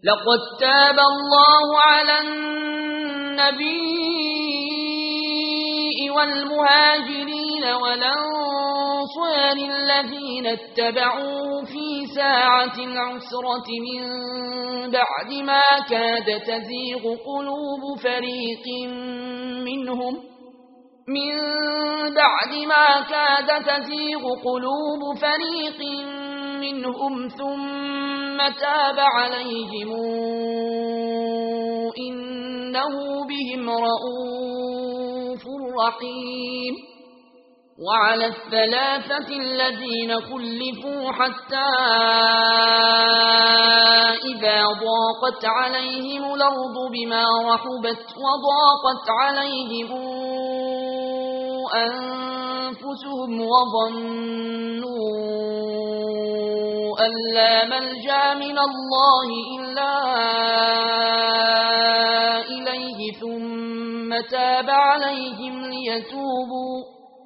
لقد تاب الله على النبي والمهاجرين والأنصار الذين اتبعوه في ساعة العسرة من بعد ما كاد تزيغ قلوب فريق منهم ثم تاب عليهم إنه بهم رءوف رحيم. وعلى الثلاثة الذين خلفوا حتى إذا ضاقت عليهم الأرض بما رحبت وضاقت عليهم أنفسهم وظنوا أن لا ملجأ من الله إلا إليه ثم تاب عليهم ليتوبوا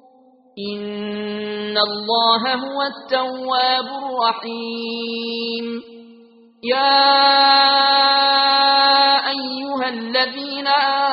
إن الله هو التواب الرحيم. يا أيها الذين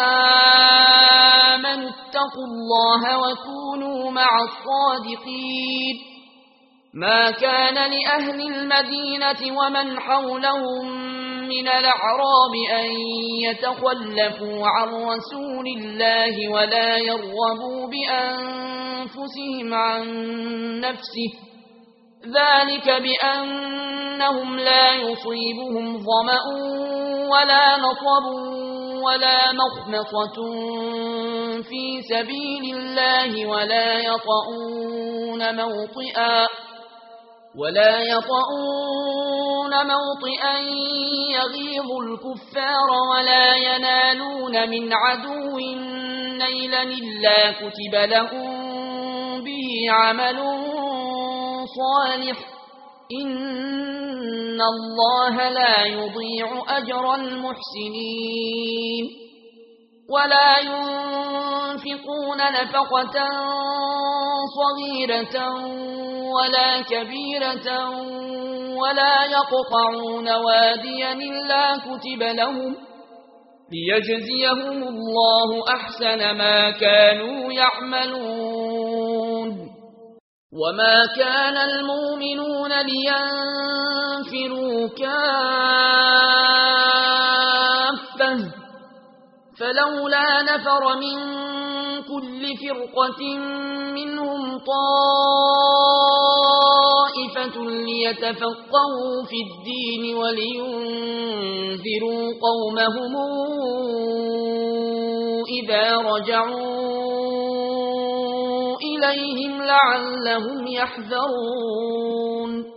آمنوا اتقوا الله وكونوا مع الصادقين. ما كان لأهل المدينة ومن حولهم من الأعراب أن يتخلفوا عن رسول الله ولا يرغبوا بأنفسهم عن نفسه ذلك بأنهم لا يصيبهم ظمأ ولا نصب ولا مخمصة في سبيل الله ولا يطؤون موطئا يغيظ الكفار ولا ينالون من عدو نيلا إلا كتب لهم به عمل صالح إن الله لا يضيع أجر المحسنين. ولا ينفقون نفقة صغيرة ولا كبيرة ولا يقطعون واديا إلا كتب لهم ليجزيهم الله أحسن ما كانوا يعملون. وما كان المؤمنون لينفروا كافة فلولا نفر من كل فرقة منهم طائفة ليتفقهوا في الدين ولينذروا قومهم إذا رجعوا إليهم لعلهم يحذرون.